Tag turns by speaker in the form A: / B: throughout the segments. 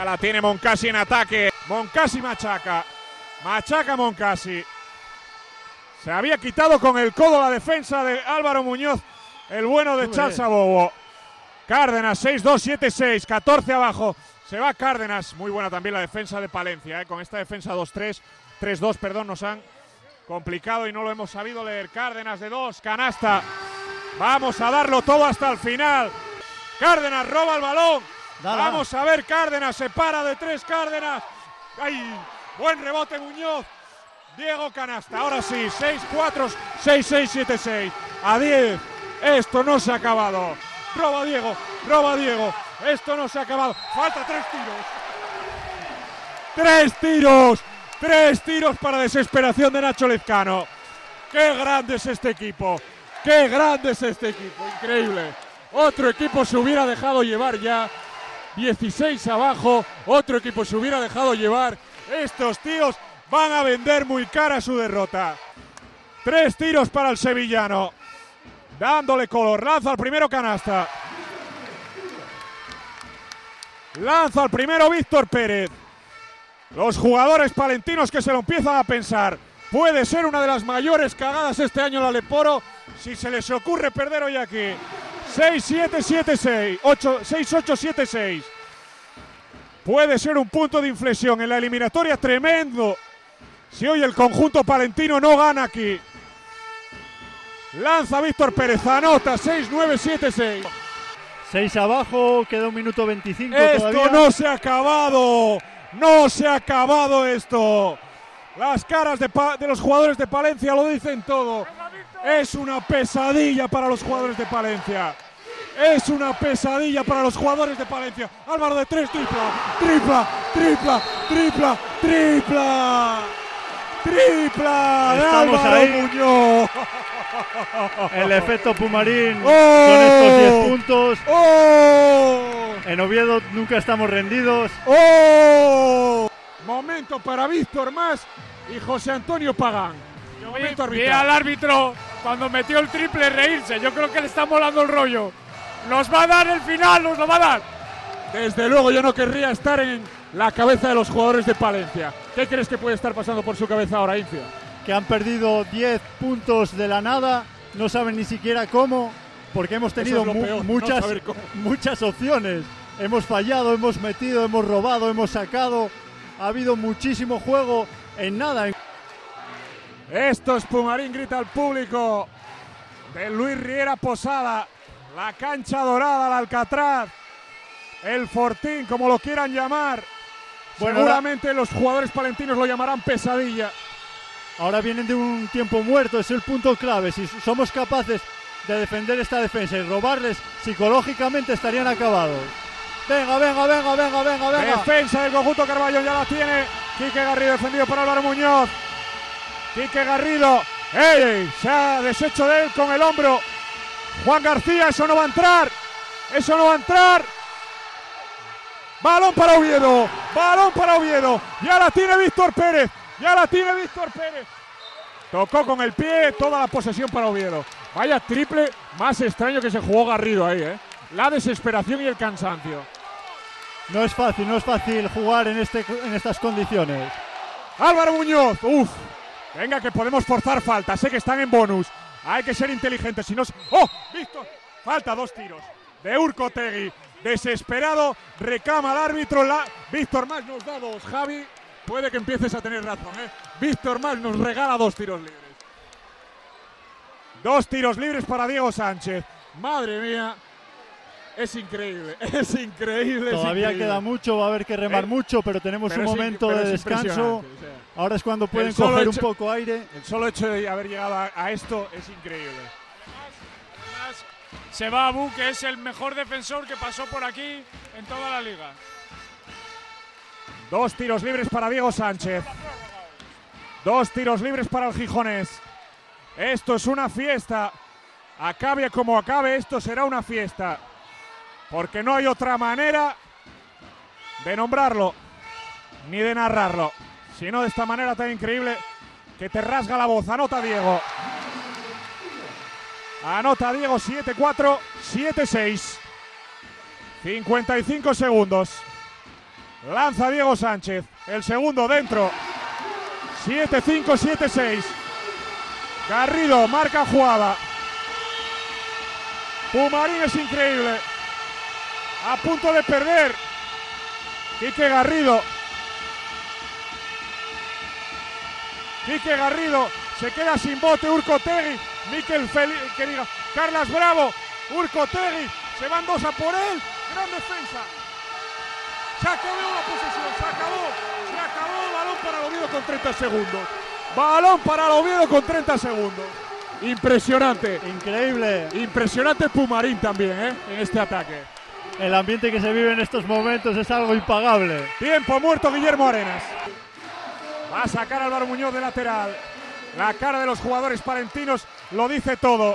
A: La tiene Moncasi en ataque. Moncasi machaca. Machaca Moncasi. Se había quitado con el codo la defensa de Álvaro Muñoz, el bueno de Charles Abobo. Cárdenas, 6-2, 7-6, 14 abajo. Se va Cárdenas. Muy buena también la defensa de Palencia. Con esta defensa 2-3, 3-2, perdón, nos han complicado y no lo hemos sabido leer. Cárdenas de 2, canasta. Vamos a darlo todo hasta el final. Cárdenas roba el balón. Vamos a ver, Cárdenas se para de 3, Cárdenas. ¡Ay! Buen rebote Muñoz. Diego canasta. Ahora sí, 6-4, 6-6, 7-6. A 10. Esto no se ha acabado. Roba Diego, roba Diego. Esto no se ha acabado. Falta 3 tiros. 3 tiros. 3 tiros para desesperación de Nacho Lezcano. ¡Qué grande es este equipo! ¡Qué grande es este equipo! Increíble. Otro equipo se hubiera dejado llevar ya. 16 abajo. Otro equipo se hubiera dejado llevar. Estos tíos van a vender muy cara su derrota. 3 tiros para el sevillano. Dándole color. Lanza el primero canasta. Lanza el primero Víctor Pérez. Los jugadores palentinos que se lo empiezan a pensar. Puede ser una de las mayores cagadas este año en la Leporo si se les ocurre perder hoy aquí. 6-7, 7-6, 6-8, 7-6. Puede ser un punto de inflexión en la eliminatoria tremendo si hoy el conjunto palentino no gana aquí. Lanza Víctor Pérez, anota 6-9, 7-6.
B: 6 abajo, queda 1 minuto 25
A: Esto
B: todavía.
A: No se ha acabado. No se ha acabado esto. Las caras de los jugadores de Palencia lo dicen todo. Es una pesadilla para los jugadores de Palencia. Es una pesadilla para los jugadores de Palencia. Álvaro de 3, tripla, tripla, tripla, tripla, tripla. Tripla de
B: Estamos
A: Álvaro
B: ahí.
A: Muñoz.
B: El efecto Pumarín
A: ¡Oh!
B: con estos 10 puntos.
A: ¡Oh!
B: En Oviedo nunca estamos rendidos.
A: ¡Oh! Momento para Víctor Mas y José Antonio Pagán. Momento
C: Vi
A: arbitral.
C: al árbitro cuando metió el triple reírse. Yo creo que le está molando el rollo. Nos va a dar el final, nos lo va a dar.
A: Desde luego yo no querría estar en la cabeza de los jugadores de Palencia. ¿Qué crees que puede estar pasando por su cabeza ahora, Incio?
B: Que han perdido 10 puntos de la nada. No saben ni siquiera cómo, porque hemos tenido
A: Eso es lo peor, no
B: muchas,
A: saber cómo.
B: muchas opciones. Hemos fallado, hemos metido, hemos robado, hemos sacado. Ha habido muchísimo juego en nada.
A: Esto es Pumarín, grita al público de Luis Riera Posada. La cancha dorada, el Alcatraz, el Fortín, como lo quieran llamar.
B: Bueno,
A: seguramente los jugadores palentinos lo llamarán pesadilla.
B: Ahora vienen de un tiempo muerto, es el punto clave. Si somos capaces de defender esta defensa y robarles psicológicamente, estarían acabados. Venga, venga, venga, venga, venga, venga.
A: Defensa del conjunto Carballo, ya la tiene Quique Garrido, defendido por Álvaro Muñoz. Quique Garrido, ¡ey! Se ha deshecho de él con el hombro. Juan García, eso no va a entrar. Eso no va a entrar. Balón para Oviedo. Balón para Oviedo. Ya la tiene Víctor Pérez. Ya la tiene Víctor Pérez. Tocó con el pie, toda la posesión para Oviedo. Vaya triple más extraño que se jugó Garrido ahí, ¿eh? La desesperación y el cansancio.
B: No es fácil jugar en estas condiciones.
A: Álvaro Muñoz, uff. Venga que podemos forzar falta, sé que están en bonus. Hay que ser inteligentes, si no... ¡Oh! Víctor, falta 2 tiros de Urcotegui. Desesperado, reclama al árbitro. Víctor Mas nos da 2. Javi, puede que empieces a tener razón, ¿eh? Víctor Mas nos regala 2 tiros libres. 2 tiros libres para Diego Sánchez. Madre mía. Es increíble, es increíble.
B: Todavía
A: increíble.
B: queda mucho, va a haber que remar mucho, pero tenemos un momento de descanso.
A: O sea,
B: ahora es cuando pueden coger un poco aire.
A: El solo hecho de haber llegado a esto es increíble.
C: Además, se va Abu, que es el mejor defensor que pasó por aquí en toda la liga.
A: 2 tiros libres para Diego Sánchez. 2 tiros libres para el gijonés. Esto es una fiesta. Acabe como acabe, esto será una fiesta. Porque no hay otra manera de nombrarlo ni de narrarlo. Si no de esta manera tan increíble que te rasga la voz. Anota Diego. Anota Diego 7-4, 7-6. 55 segundos. Lanza Diego Sánchez. El segundo dentro. 7-5, 7-6. Garrido marca jugada. Pumarín es increíble. A punto de perder. Quique Garrido. Quique Garrido se queda sin bote. Urcotegui. Carlas Bravo. Urcotegui. Se van dos a por él. Gran defensa. Se acabó la posesión. Se acabó. Balón para el Oviedo con 30 segundos. Balón para el Oviedo con 30 segundos. Impresionante.
B: Increíble.
A: Impresionante Pumarín también, en este ataque.
B: El ambiente que se vive en estos momentos es algo impagable.
A: Tiempo muerto Guillermo Arenas. Va a sacar Álvaro Muñoz de lateral. La cara de los jugadores palentinos lo dice todo.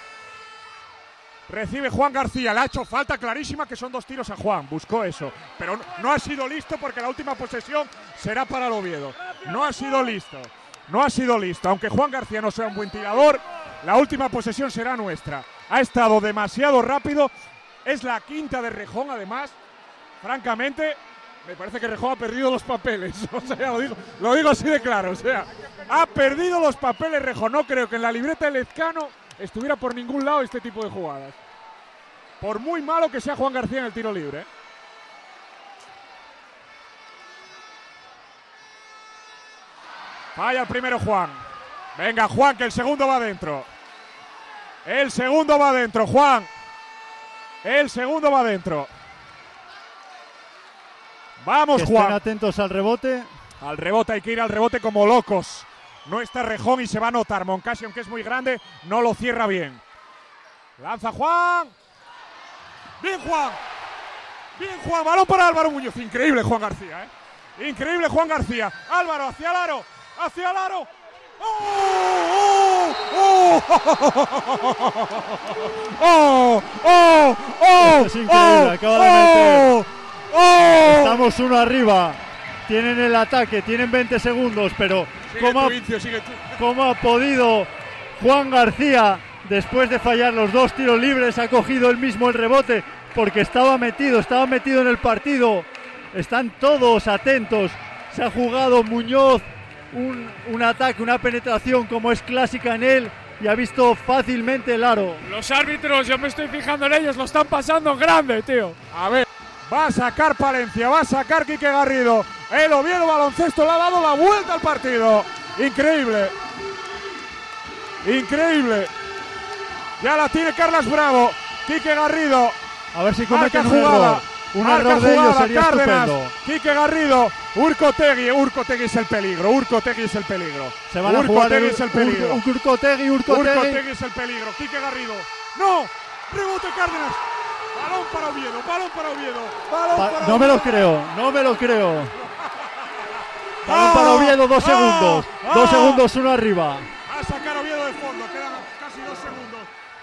A: Recibe Juan García. Le ha hecho falta clarísima, que son 2 tiros a Juan. Buscó eso. Pero no ha sido listo, porque la última posesión será para el Oviedo. No ha sido listo. Aunque Juan García no sea un buen tirador, la última posesión será nuestra. Ha estado demasiado rápido. Es la quinta de Rejón, además. Francamente, me parece que Rejón ha perdido los papeles. O sea, lo digo así de claro. O sea, ha perdido los papeles Rejón. No creo que en la libreta de Lezcano estuviera por ningún lado este tipo de jugadas. Por muy malo que sea Juan García en el tiro libre. Falla el primero Juan. Venga, Juan, que el segundo va adentro. Juan. El segundo va adentro. Vamos,
B: que
A: Juan.
B: Estén atentos al rebote.
A: Al rebote, hay que ir al rebote como locos. No está Rejón y se va a notar. Moncasi, aunque es muy grande, no lo cierra bien. Lanza Juan. Bien Juan. Balón para Álvaro Muñoz. Increíble Juan García, Increíble Juan García. Álvaro hacia el aro. ¡Oh!
B: Esto es increíble, acaba de meter. Estamos 1 arriba. Tienen el ataque, tienen 20 segundos, pero ¿cómo ha podido Juan García, después de fallar los 2 tiros libres, ha cogido él mismo el rebote? Porque estaba metido en el partido. Están todos atentos. Se ha jugado Muñoz un ataque, una penetración como es clásica en él, y ha visto fácilmente el aro.
C: Los árbitros, yo me estoy fijando en ellos, lo están pasando en grande, tío.
A: A ver, va a sacar Palencia, va a sacar Quique Garrido. El Oviedo Baloncesto le ha dado la vuelta al partido. Increíble. Ya la tiene Carlas Bravo. Quique Garrido.
B: A ver si cometen un error. Un error de ellos sería
A: Cárdenas,
B: estupendo.
A: Quique Garrido, Urcotegui es el peligro.
B: Se van a jugar
A: Urcotegui es el peligro.
B: Urcotegui
A: es el peligro. Quique Garrido. ¡No! ¡Rebote Cárdenas! Balón para Oviedo.
B: No me lo creo. Balón para Oviedo, 2 segundos. 2 segundos, 1 arriba.
A: A sacar Oviedo de fondo. Quedan casi 2 segundos.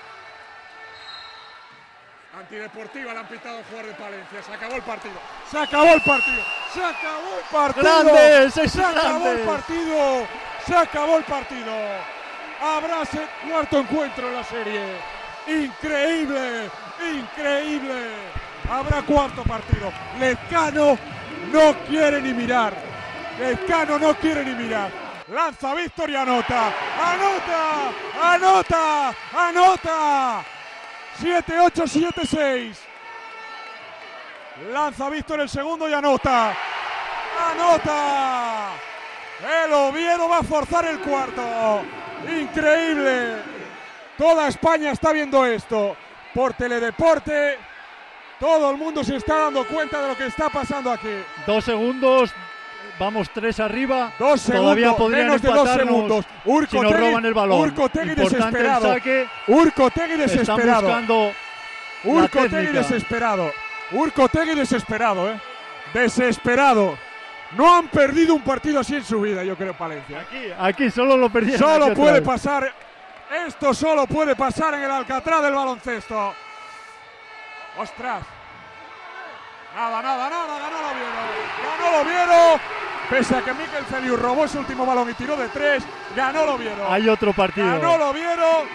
A: Antideportiva le han pitado al jugador de Palencia. Se acabó el partido.
B: ¡Grandes!
A: Se acabó el partido. Habrá cuarto encuentro en la serie. Increíble. Habrá cuarto partido. Lezcano no quiere ni mirar. Lanza Víctor y anota. ¡Anota! 7-8, 7-6. Lanza Víctor el segundo y anota. El Oviedo va a forzar el cuarto. Increíble. Toda España está viendo esto por Teledeporte. Todo el mundo se está dando cuenta de lo que está pasando aquí.
B: 2 segundos. Vamos 3 arriba.
A: 2 segundos.
B: Todavía podrían
A: menos de 2 segundos.
B: Si nos roban el balón.
A: Urcotegui
B: desesperado.
A: Urcotegui desesperado.
B: Están buscando
A: Urcotegui desesperado. Desesperado. No han perdido un partido así en su vida, yo creo, Palencia.
B: Aquí solo lo perdieron.
A: Solo puede pasar. Esto solo puede pasar en el Alcatraz del baloncesto. ¡Ostras! Nada. Ganó el Oviedo. Pese a que Mikel Celiu robó ese último balón y tiró de 3, ganó el Oviedo.
B: Hay otro partido.
A: Ganó el Oviedo.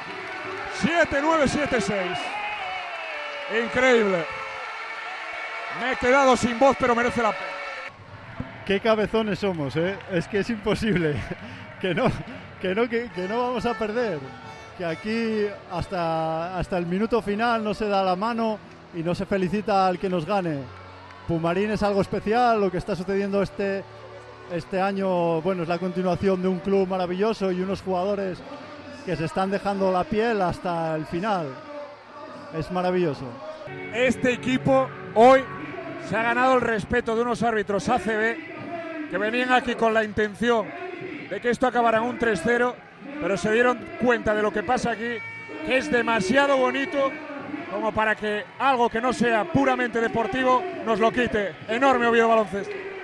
A: 7-9, 7-6. Increíble. Me he quedado sin voz, pero merece la pena.
B: Qué cabezones somos, ¿eh? Es que es imposible. que no vamos a perder. Que aquí hasta el minuto final no se da la mano y no se felicita al que nos gane. Pumarín es algo especial, lo que está sucediendo este año, bueno, es la continuación de un club maravilloso y unos jugadores que se están dejando la piel hasta el final. Es maravilloso.
A: Este equipo hoy se ha ganado el respeto de unos árbitros ACB que venían aquí con la intención de que esto acabara en un 3-0, pero se dieron cuenta de lo que pasa aquí, que es demasiado bonito como para que algo que no sea puramente deportivo nos lo quite. Enorme Oviedo Baloncesto.